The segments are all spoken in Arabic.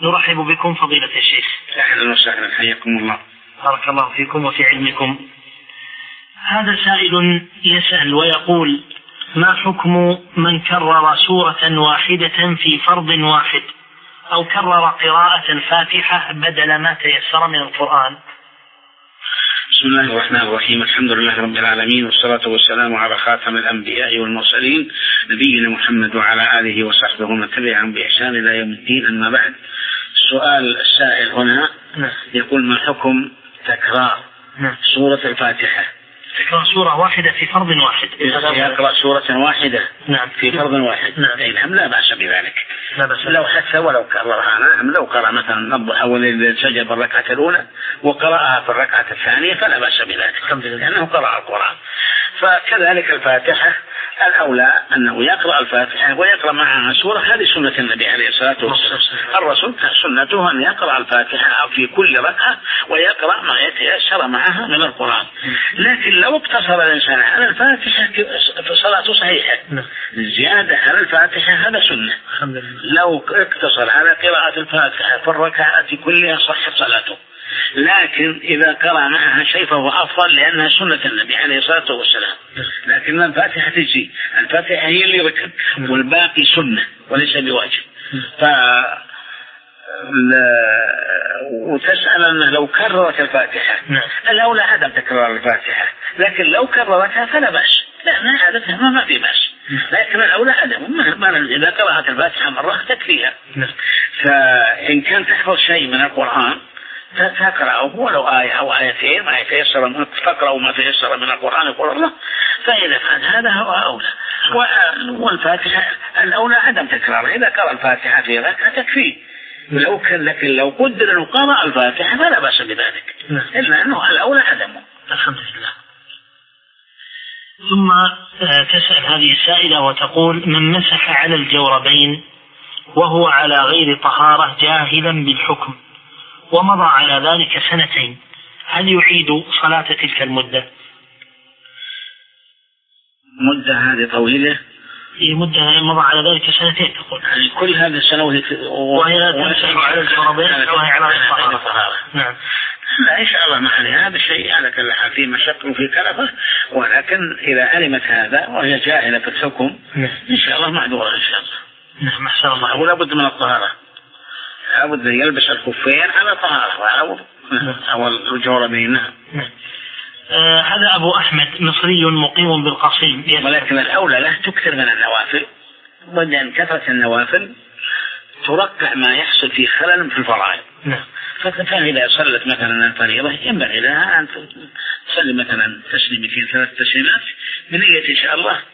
نرحب بكم فضيلة الشيخ. أهلا وسهلا، حياكم الله. بارك الله فيكم وفي علمكم. هذا سائل يسأل ويقول: ما حكم من كرر سورة واحدة في فرض واحد أو كرر قراءة الفاتحة بدل ما تيسر من القرآن؟ بسم الله الرحمن الرحيم، الحمد لله رب العالمين، والصلاة والسلام على خاتم الأنبياء والمرسلين نبينا محمد وعلى آله وصحبه ومن تبعهم بإحسان إلى يوم الدين. أما بعد، السؤال السائل هنا يقول: ما حكم تكرار سورة الفاتحة؟ تكرار سورة واحدة في فرض واحد، يقرأ سورة واحدة في فرض واحد. نعم، لا بأس بذلك، لو حتى ولو كررها. نعم، لو قرأ مثلا الضحى والسجد بالركعة الأولى وقرأها في الركعة الثانية فلا بأس بذلك، لأنه قرأ القرآن. فكذلك الفاتحة الأولى أنه يقرأ الفاتحة ويقرأ معها سورة، هذه سنة النبي عليه الصلاة والسلام. الرسول سنته أن يقرأ الفاتحة في كل ركعة ويقرأ ما يتيسر معها من القرآن. لكن لو اقتصر الإنسان على الفاتحة فصلاته صحيحة. الزيادة على الفاتحة هذا سنة. لو اقتصر على قراءة الفاتحة في الركعات كلها صحت صلاته، لكن إذا قرأ معها شيء فهو أفضل لأنها سنة النبي عليه الصلاة والسلام. لكن الفاتحة تجزي، الفاتحة هي اللي ركب والباقي سنة وليس بواجب. وتسأل أنه لو كررت الفاتحة، الأولى عدم تكرار الفاتحة، لكن لو كررتها فلا بأس، لأن عادتها ما في بأس، لكن الأولى عدم. إذا قرأت الفاتحة مرة تكفيها. فإن كان تحفظ شيء من القرآن تقرأه ولو آية أو آيتين ما يتيسر، تقرأ ما تيسر من القرآن يقول الله، فإذا فعل هذا هو أولى. والفاتحة الأولى عدم تكرارها، إذا قرأ الفاتحة في ركعة تكفيه. لكن لو قدر أنه قرأ الفاتحة فلا بأس بذلك، إلا أنه الأولى عدمه. الحمد لله. ثم تسأل هذه السائلة وتقول: من مسح على الجوربين وهو على غير طهارة جاهلا بالحكم ومضى على ذلك سنتين، هل يعيد صلاة تلك المدة؟ مدة هذه طويلة، في مدة مضى على ذلك سنتين تقول، يعني كل هذه السنوات وهي لا تمسح على الجوربين وهي على غير طهارة. نعم، لا إن شاء الله ما عليه هذا الشيء، على كل حال في مشق وفي كلفة، ولكن إذا علمت هذا وهي جاهلة في الحكم إن شاء الله معذورة إن شاء الله. نعم، أحسن الله. ولا بد من الطهارة، لابد أن يلبس الخفين على طهارة أو الجوربين. هذا أبو أحمد مصري مقيم بالقصيم، ولكن الأولى له تكثر من النوافل، وأن كثرة النوافل ترقع ما يحصل في خلل في الفرائض. فإذا صلت مثلا الفريضة ينبغي لها أن تصلي مثلا تسليمتين 3 تسليمات بنية إن شاء الله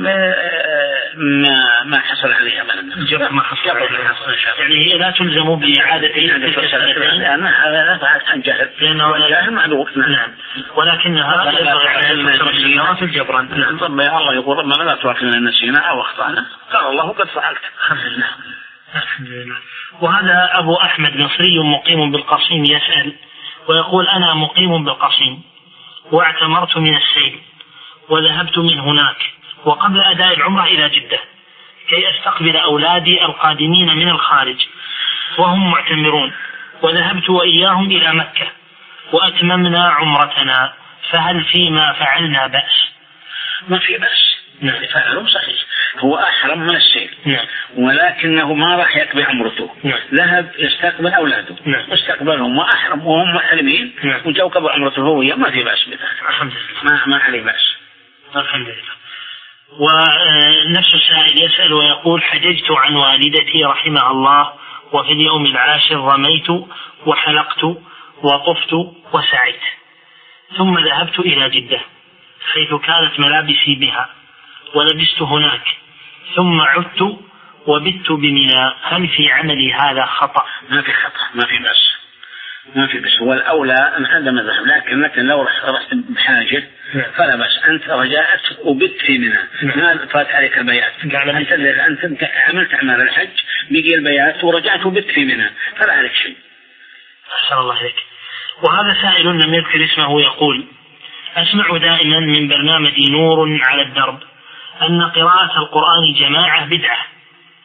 ما حصل عليها ما حصل يعني هي لا تلزم بإعادة هذا عن جهل، لأنه جاهل معذور. نعم، ولكنها في الجبران. نعم، الله يقول: ربنا لا تؤاخذنا إن نسينا أو أخطأنا، قال الله قد فعلت. الحمد لله. وهذا أبو أحمد مصري مقيم بالقصيم يسأل ويقول: أنا مقيم بالقصيم واعتمرت من السيل وذهبت من هناك وقبل أداء العمرة إلى جدة كي أستقبل أولادي القادمين من الخارج وهم معتمرون، وذهبت وإياهم إلى مكة وأتممنا عمرتنا، فهل فيما فعلنا بأس؟ ما في بأس، فعله صحيح، هو أحرم من السيل، ولكنه ما راح يقضي عمرته، ذهب يستقبل أولاده واستقبلهم وأحرم وهم محرمين وجاءوا قضوا عمرته هو، ما في بأس بذلك، ما عليه بأس. الحمد لله. ونفس السائل يسأل ويقول: حججت عن والدتي رحمها الله، وفي اليوم العاشر رميت وحلقت وطفت وسعيت، ثم ذهبت إلى جدة حيث كانت ملابسي بها ولبست هناك، ثم عدت وبت بمنى، هل في عملي هذا خطأ؟ ما في خطأ، ما في بس هو الأولى أن هذا مذهب، لكن لو رحت بحاجة فلا بس، أنت رجعت وبت في منى، ما فات عليك البيات، أنت عملت أعمال الحج بقي البيات ورجعت وبت في منى فلا عليك شيء. أحسن الله عليك. وهذا سائل لم يذكر اسمه يقول: أسمع دائما من برنامج نور على الدرب أن قراءة القرآن جماعة بدعة،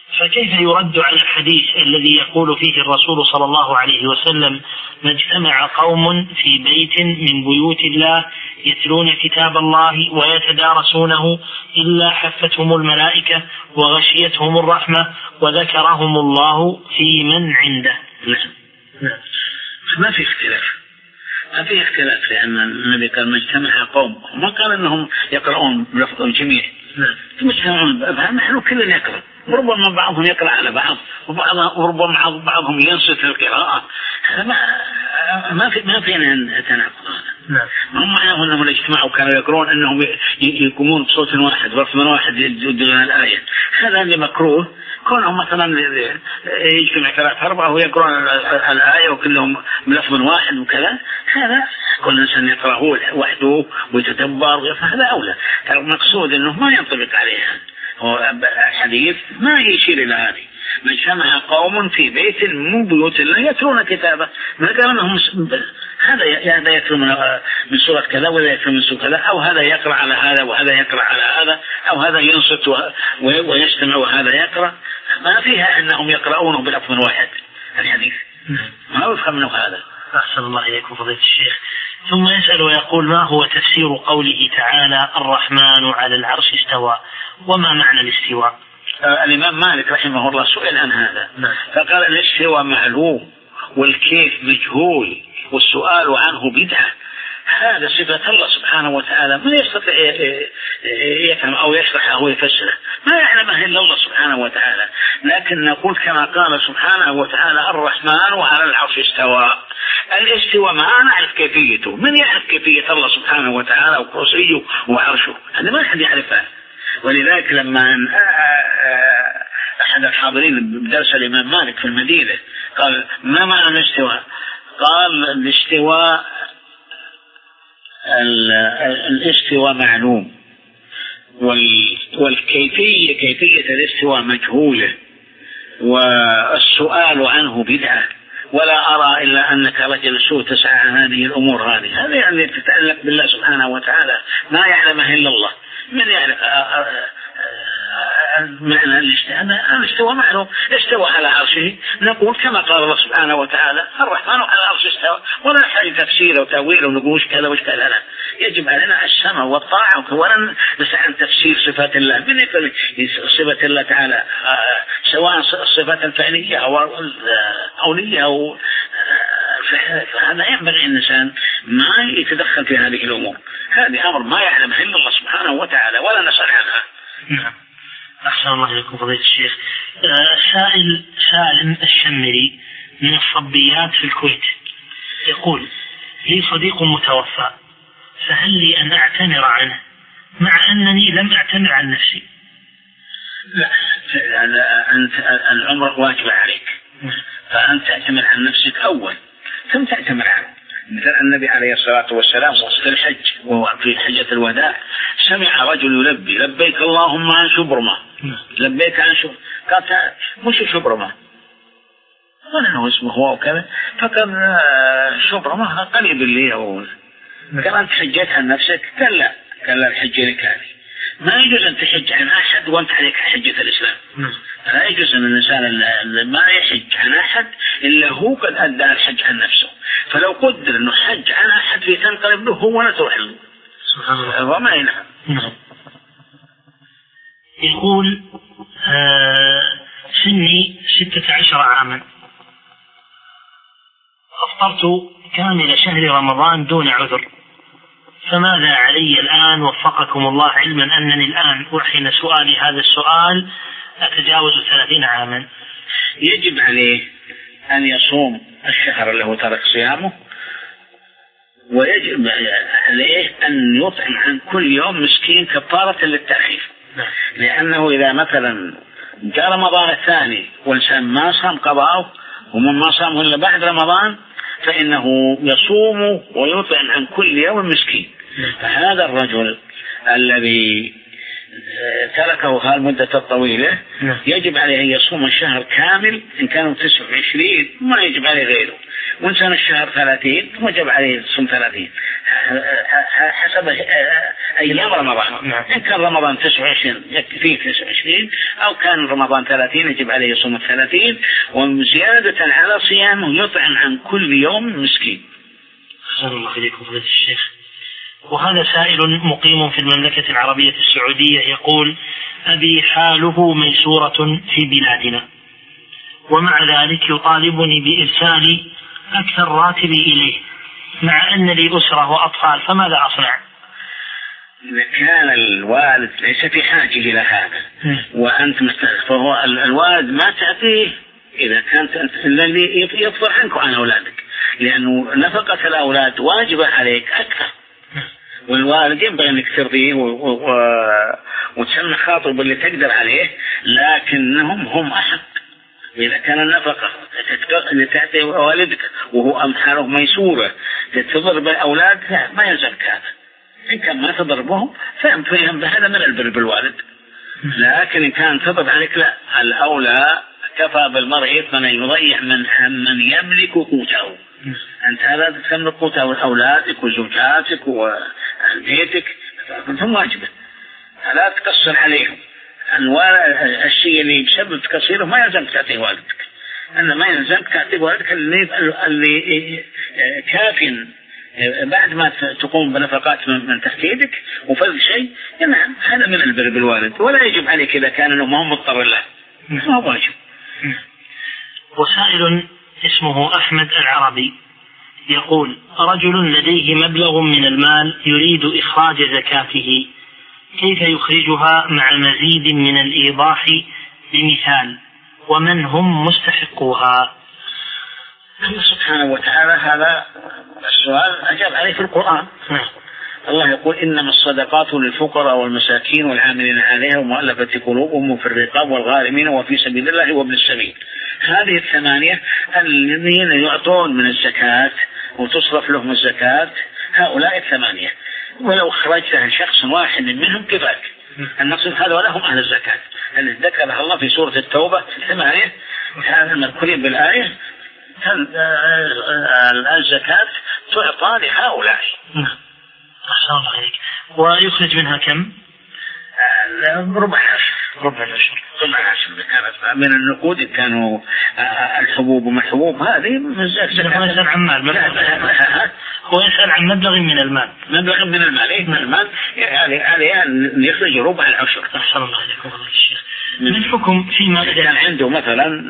فكيف يرد على الحديث الذي يقول فيه الرسول صلى الله عليه وسلم: ما اجتمع قوم في بيت من بيوت الله يتلون كتاب الله ويتدارسونه إلا حفتهم الملائكة وغشيتهم الرحمة وذكرهم الله في من عنده. نعم. ما في اختلاف لأن النبي قال ما اجتمع قوم، ما قال أنهم يقرؤون بلفظ الجميع. مجتمعون نحن كلنا نقرأ، وربما بعضهم يقرأ على بعض وربما بعضهم ينصت القراءة. ما فينا تناقض. هم معناه أنهم اجتمعوا كانوا يقرؤون أنهم يقومون بصوت واحد ورتم واحد يدون الآية. هذا اللي مكروه. كونهم مثلا يجتمع 3-4 ويقرؤون الآية وكلهم بلفظ واحد وكذا، هذا كل إنسان يقرأه وحده ويتدبر، فهذا أولى. المقصود أنه ما ينطبق عليها هو الحديث، ما يشير إلى هذه. ما اجتمع قوم في بيت من بيوت الله يتلون كتابه، ما قال أنهم هذا يتلو من سورة كذا ولا يتلو من سورة كذا، أو هذا يقرأ على هذا وهذا يقرأ على هذا، أو هذا ينصت ويجتمع وهذا يقرأ. ما فيها أنهم يقرؤونه بلفظ واحد. الحديث ما يفهم منه هذا. أحسن الله إليكم فضيلة الشيخ. ثم يسأل ويقول: ما هو تفسير قوله تعالى: الرحمن على العرش استوى؟ وما معنى الاستواء؟ الإمام مالك رحمه الله سئل عن هذا فقال: الاستواء معلوم والكيف مجهول والسؤال عنه بدعة. هذا صفة الله سبحانه وتعالى، من يستطيع يفهم أو يشرح أو يفسره، ما يعلمه إلا الله سبحانه وتعالى. لكن نقول كما قال سبحانه وتعالى: الرحمن وعلى العرش استوى. الاستواء ما نعرف كيفيته، من يعرف كيفية الله سبحانه وتعالى وكرسيه وعرشه؟ هذا ما أحد يعرفها. ولذلك لما أحد الحاضرين بدرس الإمام مالك في المدينة قال: ما معنى الاستواء؟ قال: الاستواء معلوم والكيفية كيفية الاستواء مجهولة والسؤال عنه بدعة، ولا أرى إلا أنك رجل سوء تسعى عن هذه الأمور. هذا يعني تتعلق بالله سبحانه وتعالى، ما يعلمه إلا الله. من يعلم معنى الاستواء معلوم، استوى على عرشه. نقول كما قال الله سبحانه وتعالى: الرحمن على العرش استوى، ولا نحتاج تفسير وتأويل ونقول كذا وش كذا. لا، يجب علينا السمع والطاعة، ولا نسأل عن تفسير صفات الله. من يقول صفة الله تعالى سواء الصفات الفعلية أو قولية أو فهذا ينبغي الإنسان ما يتدخل في هذه الأمور. هذه أمر ما يعلمه إلا الله سبحانه وتعالى، ولا نسأل عنها. نعم. أحسن الله إليكم فضيلة الشيخ. سالم الشمري من الصبيات في الكويت يقول: لي صديق متوفى، فهل لي أن أعتمر عنه مع أنني لم أعتمر عن نفسي؟ لا، أنت العمر واجب عليك، فأنت تعتمر عن نفسك أول ثم تعتمر عنه. مثل النبي عليه الصلاة والسلام وسط الحج وفي حجة الوداع سمع رجل يلبي: لبيك اللهم عن شبرمة، لبيك عن شبرمة. قال: مش شبرمة ولا هو اسمه هو وكذا، فقال: شبرمة قريب اللي هو. قال: أنت حجيت عن نفسك؟ قال: لا. قال: لا، الحج لك هذه. ما يجوز أن تحج عن أحد وأنت عليك حجة الإسلام. لا يجوز أن الإنسان ما يحج عن أحد إلا هو قد أدى الحج عن نفسه. فلو قدر أنه حج عن أحد في تنقلب له هو ولا تروح له. سبحان الله. وما ينفع. يقول: سني 16 عاما، أفطرت كامل شهر رمضان دون عذر، فماذا علي الآن وفقكم الله، علما أنني الآن وحين سؤالي هذا السؤال أتجاوز 30 عاما؟ يجب عليه أن يصوم الشهر له ترك صيامه، ويجب عليه أن يطعم عن كل يوم مسكين كفارة للتأخير. لأنه إذا مثلا جاء رمضان الثاني والإنسان ما صام قضاءه ومن ما صامه إلا بعد رمضان فإنه يصوم ويطعم عن كل يوم مسكين. فهذا الرجل الذي تركه هالمدة الطويلة يجب عليه أن يصوم الشهر كامل، إن كانوا 29 ما يجب عليه غيره، وإن كان الشهر 30 وجب عليه يصوم 30. حسب أيام رمضان. إن كان رمضان 29 يكفيه 29، أو كان رمضان 30 يجب عليه يصوم 30، وزيادة على صيامه يطعم عن كل يوم مسكين. أحسن الله إليكم فضيلة الشيخ. وهذا سائل مقيم في المملكة العربية السعودية يقول: أبي حاله ميسورة في بلادنا، ومع ذلك يطالبني بإرسال أكثر راتبي إليه، مع أن لي أسرة وأطفال، فماذا أصنع؟ إذا كان الوالد ليس في حاجة إلى هذا وأنت فهو الوالد ما تعطيه، إذا كانت الذي يفضل عنك عن أولادك، لأنه نفقة الأولاد واجبة عليك أكثر، والوالد ينبغي أنك ترضيه وتسمع خاطر باللي تقدر عليه، لكنهم هم أحق. إذا كان النفقة تعطي والدك وهو أمحاره ميسورة تضرب الأولاد، لا ما يلزمك هذا. إن كان ما تضربهم فهم هذا من البر بالوالد، لكن إن كان تضرب عليك لا، الأولى كفى بالمرء إثما أن يضيع من يملك قوته. أنت هذا تملك قوته أولادك وزوجاتك وبيتك، ثم واجبه فلا تقصر عليهم. الشيء اللي بسبب تقصيره ما يلزمك تعطيه والدك، أن ما يلزمك تعطيه والدك اللي كاف بعد ما تقوم بنفقات من تحت يدك وفضل شيء. نعم هذا من البر بالوالد، ولا يجب عليك إذا كان ما هو مضطر له، ما هو واجب. وسائل اسمه أحمد العربي يقول: رجل لديه مبلغ من المال يريد إخراج زكاته، كيف يخرجها مع مزيد من الإيضاح بمثال، ومن هم مستحقوها؟ الله سبحانه وتعالى هذا السؤال أجاب عليه في القرآن. الله يقول: إنما الصدقات للفقراء والمساكين والعاملين عليها ومؤلفة قلوبهم وفي الرقاب والغارمين وفي سبيل الله وابن السبيل. هذه الثمانية الذين يعطون من الزكاة وتصرف لهم الزكاة، هؤلاء الثمانية، ولو خرجتها شخص واحد منهم كفاك. النقص هذا ولهم أهل الزكاة الذي ذكرها الله في سورة التوبة 8 هذا المذكورين بالآية. الزكاة تعطى لهؤلاء. أحسن الله عليك. ويخرج منها كم؟ ربع العشر. من النقود كانوا الحبوب وما الحبوب هذه من زكاة. هو يسأل عن مال، هو يسأل عن مبلغ من المال. مبلغ من المال، إيه من المال عليه أن يخرج ربع العشر. أحسن الله عليكم فضيلة الشيخ. من الحكم فيما إذا كان عنده مثلا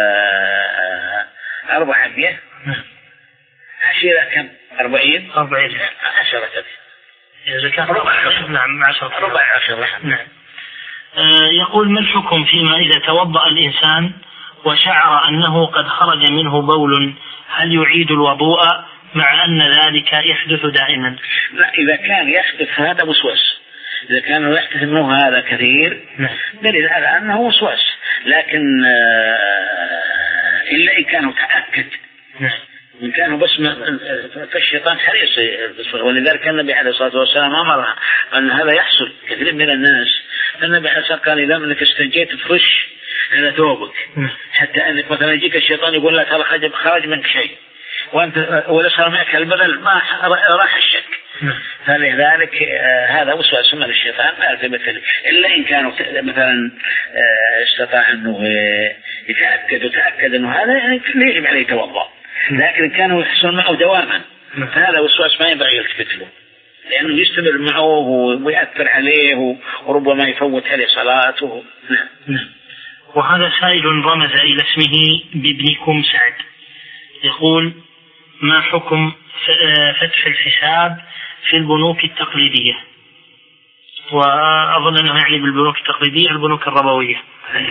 400 عشيرة كم 40 10 زكاة ربع عشر. نعم 10 ربع عشر. نعم. يقول: ما الحكم فيما إذا توضأ الإنسان وشعر أنه قد خرج منه بول، هل يعيد الوضوء مع أن ذلك يحدث دائما؟ لا، إذا كان يحدث هذا وسواس، إذا كان يحدث منه هذا كثير دليل على أنه وسواس، لكن إلا إن كانوا تأكد إن كانوا بس فالشيطان حريص. ولذلك النبي عليه الصلاة والسلام أمر أن هذا يحصل كثير من الناس. النبي عليه الصلاة والسلام قال: إذا أنك استنجيت فرش على ثوبك، حتى أنك مثلا يجيك الشيطان يقول لك هذا خرج منك شيء وأنت ولا صار معك البدل، ما راح الشك. فلذلك هذا وسواس من الشيطان إلا إن كانوا مثلا استطاع أنه يتأكد أنه هذا يعني يجب عليه توضأ. لكن كانوا يحصل معه دواما، فهذا وسواس ما ينبغي يلتفت له، لأنه يستمر معه ويأثر عليه وربما يفوت عليه صلاته. وهذا سائل رمز إلى اسمه بابنكم سعد يقول: ما حكم فتح الحساب في البنوك التقليدية؟ وأظن أنه يعني بالبنوك التقليدية البنوك الربوية.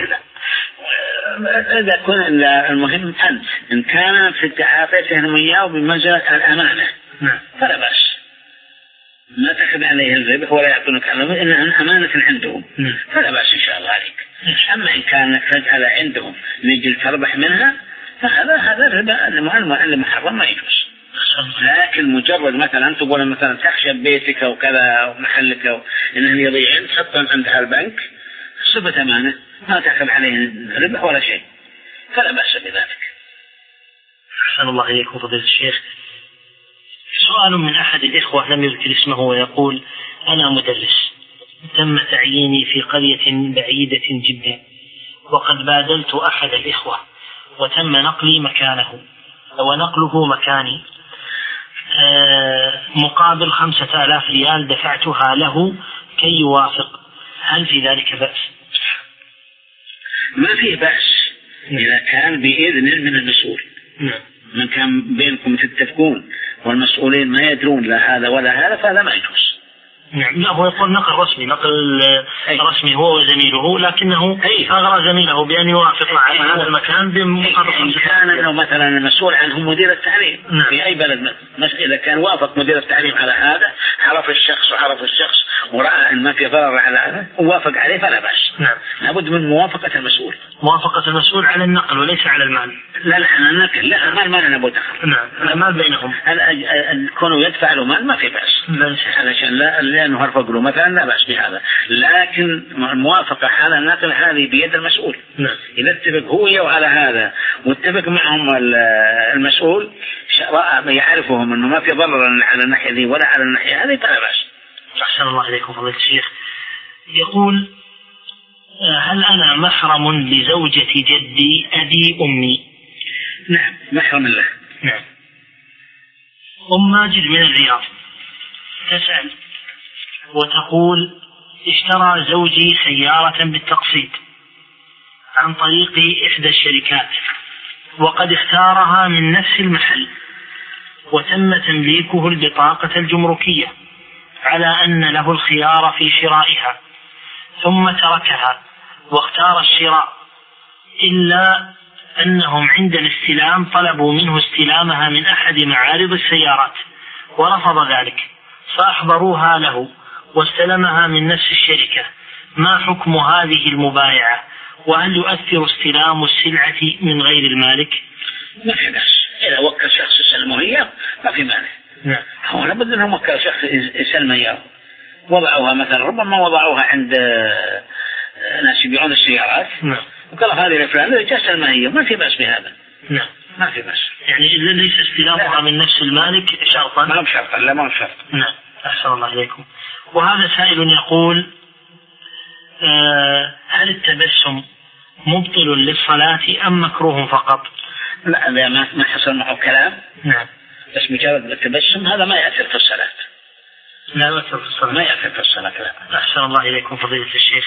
إذا كان المهم أنت إن كان في تعاطيهم إياه بمنزلة الأمانة فلا بأس، ما تأخذ عليه الربح ولا يعطونك على إنها أمانة عندهم، فلا بأس إن شاء الله عليك. أما إن كان تجعل عندهم لجل تربح منها فهذا الربا المحرم ما يجوز. لكن مجرد مثلا تقول مثلا تخشى بيتك وكذا ومحلك إنه يضيعين تحطهم عند البنك صفة أمانة ما تأخذ عليه ربح ولا شيء، فلا بأس بذلك. أحسن الله إليكم فضيلة الشيخ. سؤال من أحد الإخوة لم يذكر اسمه ويقول: أنا مدرس، تم تعييني في قرية بعيدة جدا، وقد بادلت أحد الإخوة وتم نقلي مكانه ونقله مكاني مقابل 5000 ريال دفعتها له كي يوافق، هل في ذلك بأس؟ ما فيه بأس إذا كان بإذن من المسؤول. من كان بينكم تتفقون والمسؤولين ما يدرون لا هذا ولا هذا فهذا ما يجوز. لا، هو يقول نقل رسمي هو وزميله، لكنه أغرى زميله بأن يوافق على هذا المكان بمقابل. إن كان إنه مثلا المسؤول عنهم مدير التعليم في أي بلد، إذا كان وافق مدير التعليم على هذا، عرف الشخص ورأى أن ما في ضرر على هذا ووافق عليه فلا بأس. لابد من موافقة المسؤول على النقل وليس على المال. لا على النقل، لا المال ما لنا دخل. المال بينهم. كونه يدفع له مال ما في بأس، علشان لأنه هرفق له مثلا لا بأس بهذا، لكن الموافقة على النقل هذه بيد المسؤول. إذا اتفق هو على هذا واتفق معهم المسؤول يعرفهم أنه ما في ضرر على الناحية ذي ولا على الناحية هذه فلا بأس. أحسن الله إليكم فضيلة الشيخ. يقول: هل أنا محرم لزوجة جدي أبي أمي؟ نعم محرم له. نعم. أم ماجد من الرياض تسأل وتقول: اشترى زوجي سيارة بالتقسيط عن طريق إحدى الشركات، وقد اختارها من نفس المحل، وتم تمليكه البطاقة الجمركية على أن له الخيار في شرائها، ثم تركها واختار الشراء، إلا أنهم عند الاستلام طلبوا منه استلامها من أحد معارض السيارات ورفض ذلك، فأحضروها له واستلمها من نفس الشركة. ما حكم هذه المبايعة؟ وهل يؤثر استلام السلعة من غير المالك؟ ما في بأس، إذا وكل شخص يسلمه إياه ما في مانع. هو لابد أنهم وكل شخص يسلمه إياه، وضعوها مثلا ربما وضعوها عند ناس يبيعون السيارات وقال هذه لفلان تسلمها هي، ما في بأس بهذا. ما في بأس، يعني إذا ليس استلامها من نفس المالك شرطا. ما هو شرطا، لا ما هو شرط. نعم. أحسن الله إليكم. وهذا سائل يقول: هل التبسم مبطل للصلاة أم مكروه فقط؟ لا، ما حصل معه كلام. نعم. بس مجرد التبسم هذا ما يأثر في الصلاة. لا يؤثر في الصلاة. ما يأثر في الصلاة. لا. أحسن الله إليكم فضيلة الشيخ.